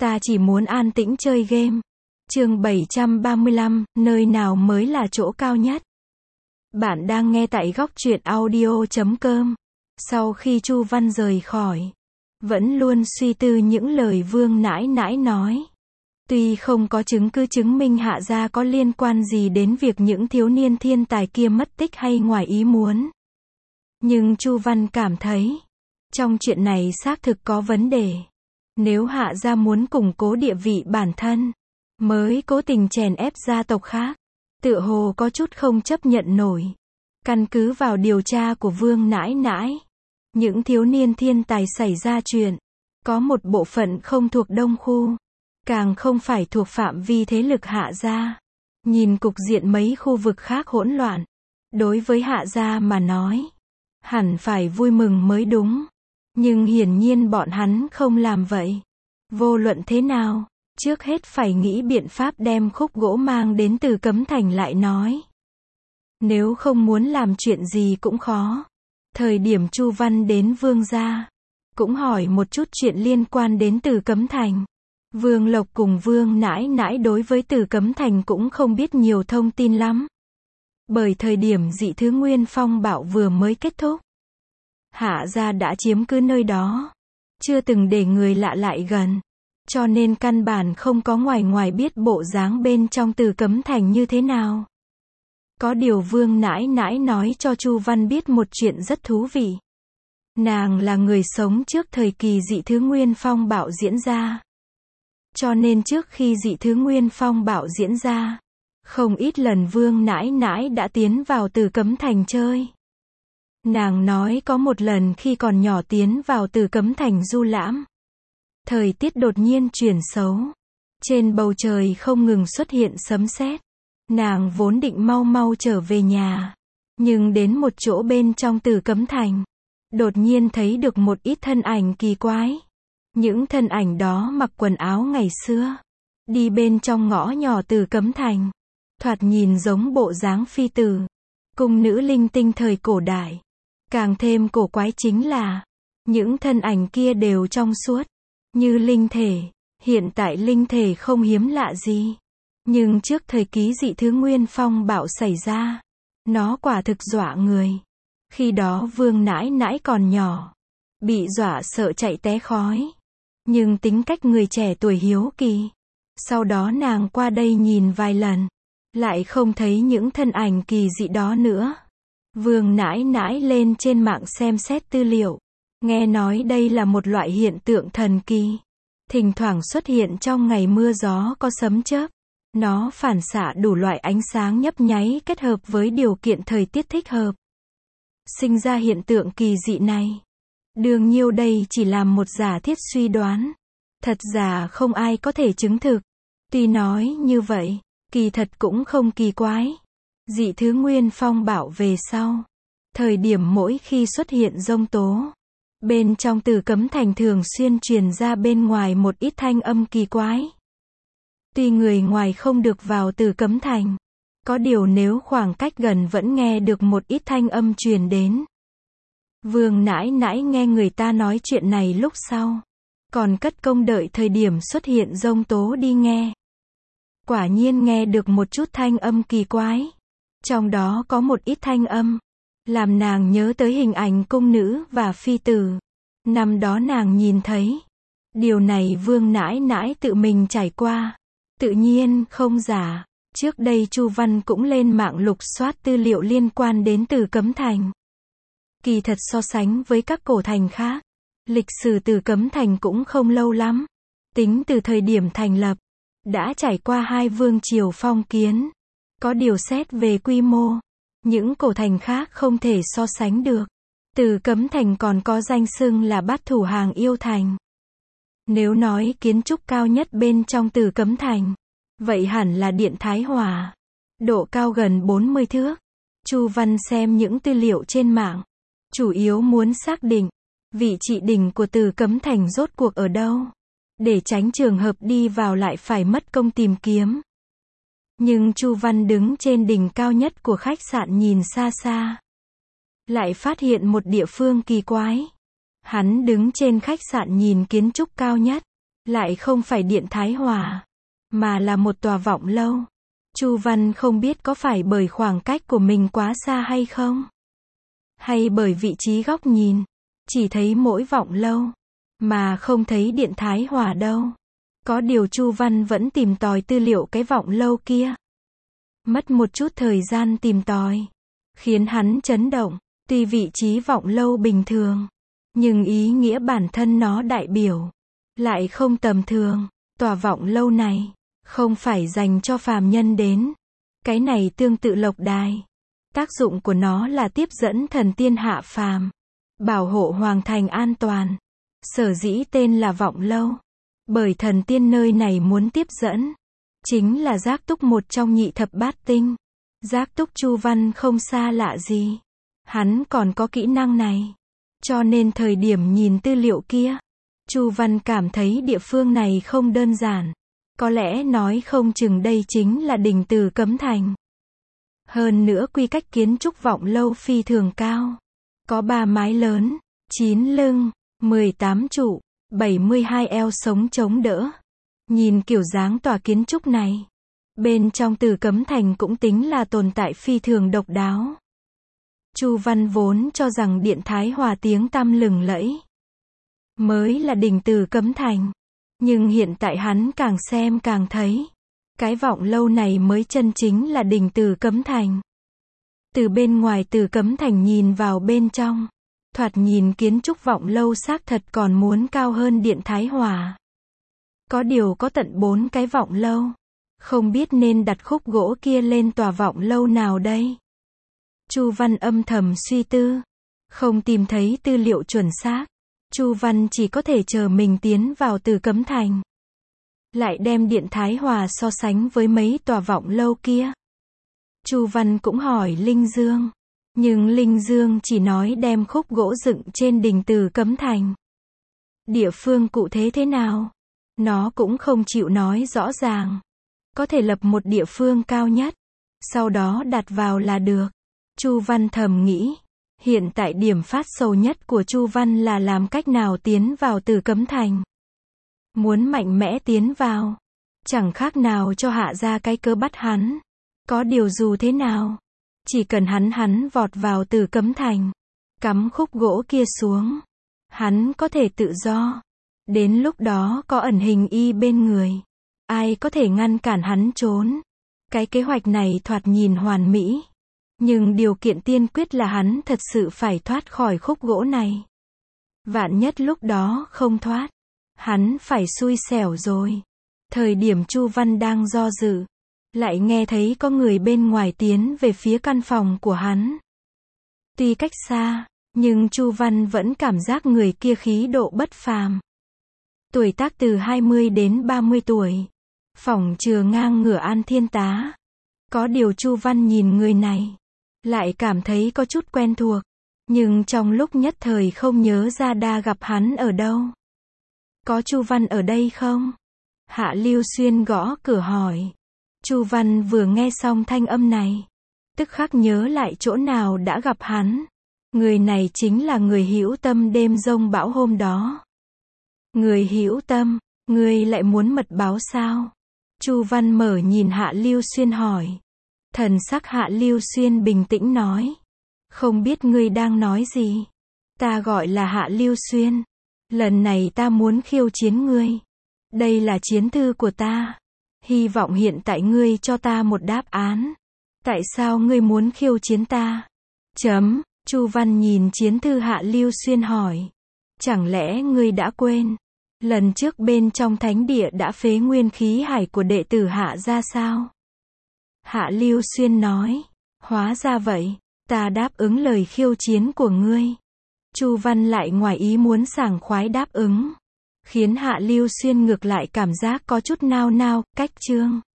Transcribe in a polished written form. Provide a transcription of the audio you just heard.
Ta chỉ muốn an tĩnh chơi game. Chương 735, nơi nào mới là chỗ cao nhất? Bạn đang nghe tại góc truyện audio.com. Sau khi Chu Văn rời khỏi, vẫn luôn suy tư những lời Vương nãi nãi nói. Tuy không có chứng cứ chứng minh Hạ gia có liên quan gì đến việc những thiếu niên thiên tài kia mất tích hay ngoài ý muốn, nhưng Chu Văn cảm thấy, trong chuyện này xác thực có vấn đề. Nếu Hạ gia muốn củng cố địa vị bản thân, mới cố tình chèn ép gia tộc khác, tựa hồ có chút không chấp nhận nổi. Căn cứ vào điều tra của Vương nãi nãi, những thiếu niên thiên tài xảy ra chuyện, có một bộ phận không thuộc Đông khu, càng không phải thuộc phạm vi thế lực Hạ gia. Nhìn cục diện mấy khu vực khác hỗn loạn, đối với Hạ gia mà nói, hẳn phải vui mừng mới đúng. Nhưng hiển nhiên bọn hắn không làm vậy. Vô luận thế nào, trước hết phải nghĩ biện pháp đem khúc gỗ mang đến Từ Cấm Thành lại nói. Nếu không muốn làm chuyện gì cũng khó. Thời điểm Chu Văn đến Vương gia, cũng hỏi một chút chuyện liên quan đến Từ Cấm Thành. Vương Lộc cùng Vương nãi nãi đối với Từ Cấm Thành cũng không biết nhiều thông tin lắm. Bởi thời điểm dị thứ Nguyên Phong bạo vừa mới kết thúc, Hạ gia đã chiếm cứ nơi đó, chưa từng để người lạ lại gần, cho nên căn bản không có ngoài biết bộ dáng bên trong Từ Cấm Thành như thế nào. Có điều Vương nãi nãi nói cho Chu Văn biết một chuyện rất thú vị. Nàng là người sống trước thời kỳ dị thứ Nguyên Phong bạo diễn ra. Cho nên trước khi dị thứ Nguyên Phong bạo diễn ra, không ít lần Vương nãi nãi đã tiến vào Từ Cấm Thành chơi. Nàng nói có một lần khi còn nhỏ tiến vào Từ Cấm Thành du lãm. Thời tiết đột nhiên chuyển xấu. Trên bầu trời không ngừng xuất hiện sấm sét. Nàng vốn định mau trở về nhà. Nhưng đến một chỗ bên trong Từ Cấm Thành, đột nhiên thấy được một ít thân ảnh kỳ quái. Những thân ảnh đó mặc quần áo ngày xưa, đi bên trong ngõ nhỏ Từ Cấm Thành. Thoạt nhìn giống bộ dáng phi tử, cung nữ linh tinh thời cổ đại. Càng thêm cổ quái chính là, những thân ảnh kia đều trong suốt, như linh thể. Hiện tại linh thể không hiếm lạ gì. Nhưng trước thời kỳ dị thứ Nguyên Phong bạo xảy ra, nó quả thực dọa người. Khi đó Vương nãi nãi còn nhỏ, bị dọa sợ chạy té khói. Nhưng tính cách người trẻ tuổi hiếu kỳ. Sau đó nàng qua đây nhìn vài lần, lại không thấy những thân ảnh kỳ dị đó nữa. Vương nãi nãi lên trên mạng xem xét tư liệu. Nghe nói đây là một loại hiện tượng thần kỳ. Thỉnh thoảng xuất hiện trong ngày mưa gió có sấm chớp. Nó phản xạ đủ loại ánh sáng nhấp nháy kết hợp với điều kiện thời tiết thích hợp, sinh ra hiện tượng kỳ dị này. Đương nhiêu đây chỉ là một giả thiết suy đoán. Thật giả không ai có thể chứng thực. Tuy nói như vậy, kỳ thật cũng không kỳ quái. Dị thứ Nguyên Phong bạo về sau, thời điểm mỗi khi xuất hiện giông tố, bên trong Từ Cấm Thành thường xuyên truyền ra bên ngoài một ít thanh âm kỳ quái. Tuy người ngoài không được vào Từ Cấm Thành, có điều nếu khoảng cách gần vẫn nghe được một ít thanh âm truyền đến. Vương nãi nãi nghe người ta nói chuyện này lúc sau, còn cất công đợi thời điểm xuất hiện giông tố đi nghe. Quả nhiên nghe được một chút thanh âm kỳ quái. Trong đó có một ít thanh âm, làm nàng nhớ tới hình ảnh cung nữ và phi tử. Năm đó nàng nhìn thấy. Điều này Vương nãi nãi tự mình trải qua. Tự nhiên không giả. Trước đây Chu Văn cũng lên mạng lục soát tư liệu liên quan đến Từ Cấm Thành. Kỳ thật so sánh với các cổ thành khác, lịch sử Từ Cấm Thành cũng không lâu lắm. Tính từ thời điểm thành lập, đã trải qua 2 vương triều phong kiến. Có điều xét về quy mô, những cổ thành khác không thể so sánh được. Từ Cấm Thành còn có danh xưng là bát thủ hàng yêu thành. Nếu nói kiến trúc cao nhất bên trong Từ Cấm Thành, vậy hẳn là Điện Thái Hòa. Độ cao gần 40 thước. Chu Văn xem những tư liệu trên mạng, chủ yếu muốn xác định vị trị đỉnh của Từ Cấm Thành rốt cuộc ở đâu, để tránh trường hợp đi vào lại phải mất công tìm kiếm. Nhưng Chu Văn đứng trên đỉnh cao nhất của khách sạn nhìn xa xa, lại phát hiện một địa phương kỳ quái. Hắn đứng trên khách sạn nhìn kiến trúc cao nhất, lại không phải Điện Thái Hòa, mà là một tòa vọng lâu. Chu Văn không biết có phải bởi khoảng cách của mình quá xa hay không, hay bởi vị trí góc nhìn, chỉ thấy mỗi vọng lâu, mà không thấy Điện Thái Hòa đâu. Có điều Chu Văn vẫn tìm tòi tư liệu cái vọng lâu kia. Mất một chút thời gian tìm tòi, khiến hắn chấn động. Tuy vị trí vọng lâu bình thường, nhưng ý nghĩa bản thân nó đại biểu lại không tầm thường. Tòa vọng lâu này không phải dành cho phàm nhân đến. Cái này tương tự lộc đài. Tác dụng của nó là tiếp dẫn thần tiên hạ phàm, bảo hộ hoàng thành an toàn. Sở dĩ tên là vọng lâu, bởi thần tiên nơi này muốn tiếp dẫn, chính là Giác Túc, một trong nhị thập bát tinh. Giác Túc Chu Văn không xa lạ gì. Hắn còn có kỹ năng này. Cho nên thời điểm nhìn tư liệu kia, Chu Văn cảm thấy địa phương này không đơn giản. Có lẽ nói không chừng đây chính là đình Từ Cấm Thành. Hơn nữa quy cách kiến trúc vọng lâu phi thường cao. Có 3 mái lớn, 9 lưng, 18 trụ, 72 eo sống chống đỡ. Nhìn kiểu dáng tòa kiến trúc này, bên trong Từ Cấm Thành cũng tính là tồn tại phi thường độc đáo. Chu Văn vốn cho rằng Điện Thái Hòa tiếng tăm lừng lẫy mới là đình Từ Cấm Thành, nhưng hiện tại hắn càng xem càng thấy, cái vọng lâu này mới chân chính là đình Từ Cấm Thành. Từ bên ngoài Từ Cấm Thành nhìn vào bên trong, thoạt nhìn kiến trúc vọng lâu xác thật còn muốn cao hơn Điện Thái Hòa. Có điều có tận 4 cái vọng lâu, không biết nên đặt khúc gỗ kia lên tòa vọng lâu nào đây. Chu Văn âm thầm suy tư, không tìm thấy tư liệu chuẩn xác. Chu Văn chỉ có thể chờ mình tiến vào Từ Cấm Thành, lại đem Điện Thái Hòa so sánh với mấy tòa vọng lâu kia. Chu Văn cũng hỏi Linh Dương, nhưng Linh Dương chỉ nói đem khúc gỗ dựng trên đình Từ Cấm Thành. Địa phương cụ thể thế nào, nó cũng không chịu nói rõ ràng. Có thể lập một địa phương cao nhất, sau đó đặt vào là được. Chu Văn thầm nghĩ, hiện tại điểm phát sầu nhất của Chu Văn là làm cách nào tiến vào Từ Cấm Thành. Muốn mạnh mẽ tiến vào, chẳng khác nào cho hạ ra cái cớ bắt hắn. Có điều dù thế nào, chỉ cần hắn vọt vào Từ Cấm Thành, cắm khúc gỗ kia xuống, hắn có thể tự do. Đến lúc đó có ẩn hình y bên người, ai có thể ngăn cản hắn trốn. Cái kế hoạch này thoạt nhìn hoàn mỹ, nhưng điều kiện tiên quyết là hắn thật sự phải thoát khỏi khúc gỗ này. Vạn nhất lúc đó không thoát, hắn phải xui xẻo rồi. Thời điểm Chu Văn đang do dự, lại nghe thấy có người bên ngoài tiến về phía căn phòng của hắn. Tuy cách xa, nhưng Chu Văn vẫn cảm giác người kia khí độ bất phàm. Tuổi tác từ 20 đến 30 tuổi. Phỏng chừa ngang ngửa An Thiên Tá. Có điều Chu Văn nhìn người này, lại cảm thấy có chút quen thuộc. Nhưng trong lúc nhất thời không nhớ ra đã gặp hắn ở đâu. Có Chu Văn ở đây không? Hạ Lưu Xuyên gõ cửa hỏi. Chu Văn vừa nghe xong thanh âm này, tức khắc nhớ lại chỗ nào đã gặp hắn. Người này chính là người Hữu Tâm đêm giông bão hôm đó. Người Hữu Tâm, ngươi lại muốn mật báo sao? Chu Văn mở nhìn Hạ Lưu Xuyên hỏi. Thần sắc Hạ Lưu Xuyên bình tĩnh nói. Không biết ngươi đang nói gì? Ta gọi là Hạ Lưu Xuyên. Lần này ta muốn khiêu chiến ngươi. Đây là chiến thư của ta. Hy vọng hiện tại ngươi cho ta một đáp án. Tại sao ngươi muốn khiêu chiến ta? Chu Văn nhìn chiến thư Hạ Lưu Xuyên hỏi. Chẳng lẽ ngươi đã quên? Lần trước bên trong thánh địa đã phế nguyên khí hải của đệ tử Hạ ra sao? Hạ Lưu Xuyên nói. Hóa ra vậy, ta đáp ứng lời khiêu chiến của ngươi. Chu Văn lại ngoài ý muốn sảng khoái đáp ứng, khiến Hạ Lưu Xuyên ngược lại cảm giác có chút nao nao. Cách chương